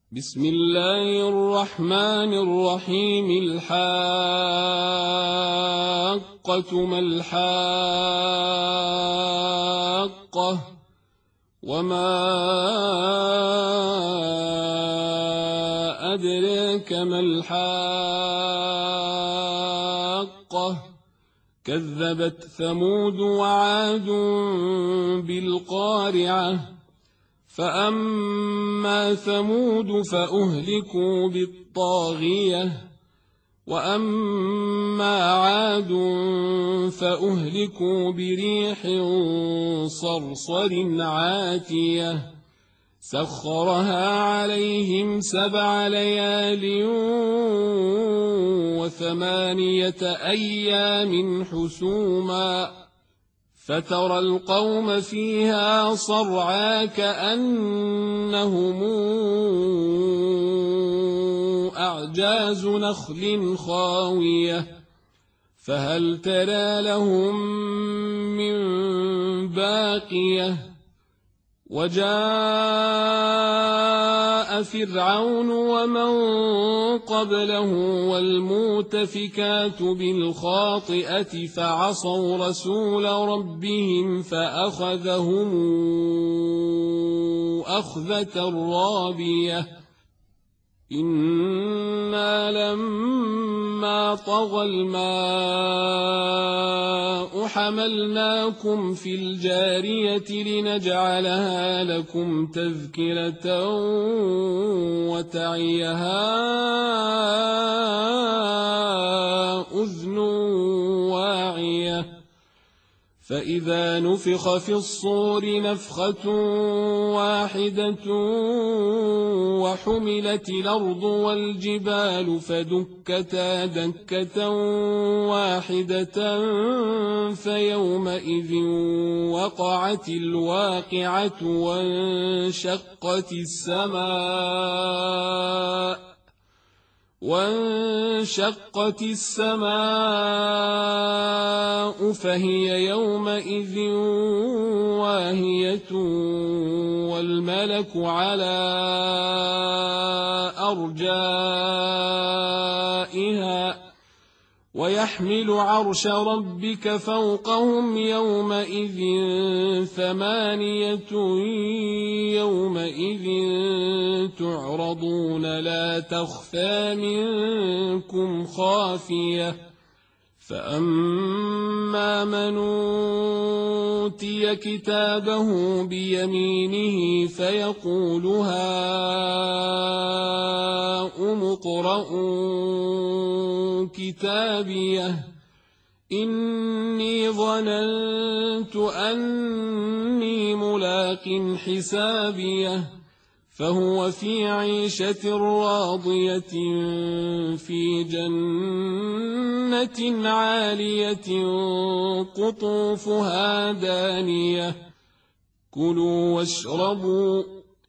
بسم الله الرحمن الرحيم. الحاقة ما الحاقة وما أدريك ما الحاقة كذبت ثمود وعاد بالقارعة فأما ثمود فأهلكوا بالطاغية وأما عاد فأهلكوا بريح صرصر عاتية سخرها عليهم 7 ليال و8 أيام حسوما فترى القوم فيها صرعى كأنهم أعجاز نخل خاوية فهل ترى لهم من باقية وجاء فرعون ومن قبله والمؤتفكات بالخاطئة فعصوا رسول ربهم فأخذهم أخذة رابية إنا لما طغى الماء حملناكم في الجارية لنجعلها لكم تذكرة وتعيها أذن واعية فإذا نفخ في الصور نفخة واحدة وحملت الأرض والجبال فدكتا دكة واحدة فيومئذ وقعت الواقعة وانشقت السماء فهي يومئذ واهية والملك على أرجائها ويحمل عرش ربك فوقهم يومئذ 8 يومئذ تعرضون لا تخفى منكم خافية فأما من أوتي كتابه بيمينه فيقول هاؤم اقرءوا كتابيه إني ظننت أني ملاق حسابيه فهو في عيشة راضية في جنة عالية قطوفها دانية كلوا واشربوا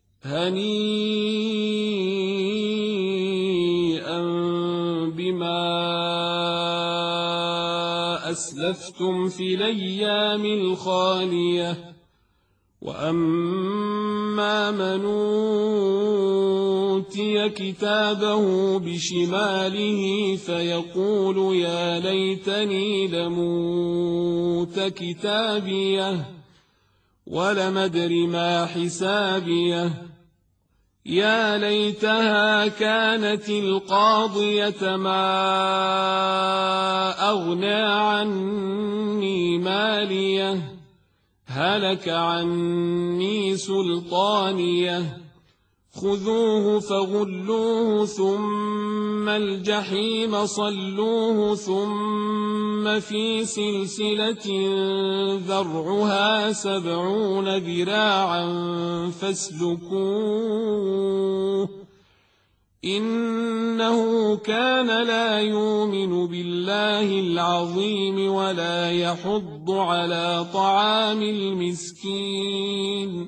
هنيئا بما أسلفتم في الأيام الخالية وأما من أوتي كتابه بشماله فيقول يا ليتني لموت كتابيه ولم أدر ما حسابيه يا ليتها كانت القاضية ما أغنى عني ماليه هلك عني سلطانيه خذوه فغلوه ثم الجحيم صلوه ثم في سلسلة ذرعها 70 ذراعا فاسلكوه إنه كان لا يؤمن بالله العظيم ولا يحض على طعام المسكين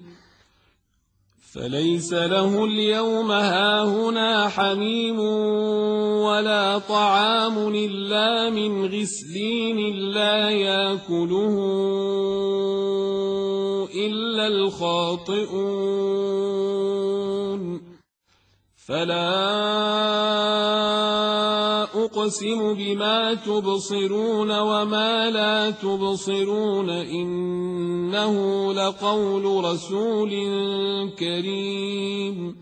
فليس له اليوم هاهنا حميم ولا طعام إلا من غسلين لا يأكله إلا الخاطئون فلا أقسم بما تبصرون وما لا تبصرون إنه لقول رسول كريم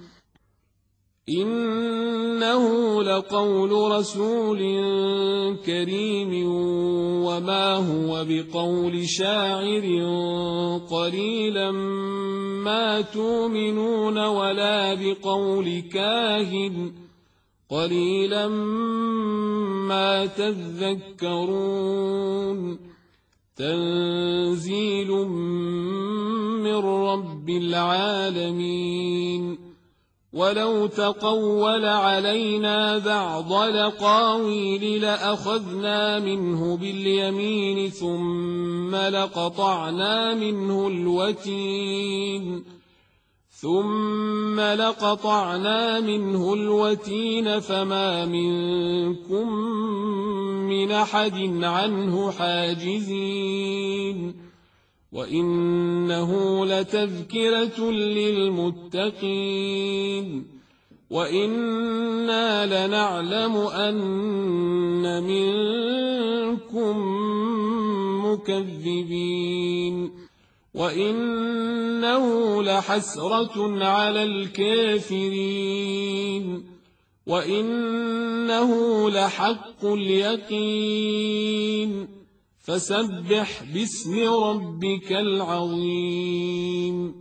وما هو بقول شاعر قليلا ما تؤمنون ولا بقول كاهن قليلا ما تذكرون تنزيل من رب العالمين ولو تقول علينا بعض الأقاويل لأخذنا منه باليمين ثم لقطعنا منه الوتين فما منكم من أحد عنه حاجزين وإنه لتذكرة للمتقين وإنا لنعلم أن منكم مكذبين وإنه لحسرة على الكافرين وإنه لحق اليقين فسبح باسم ربك العظيم